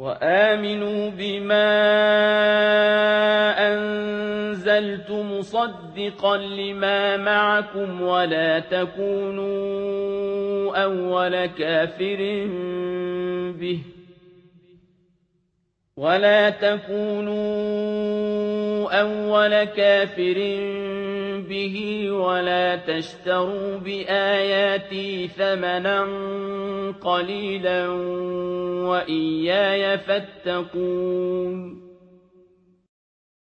وآمنوا بما أنزلت مصدقا لما معكم ولا تكونوا أول كافر به ولا تشتروا بآياتي ثمنا قليلا وإياي فاتقون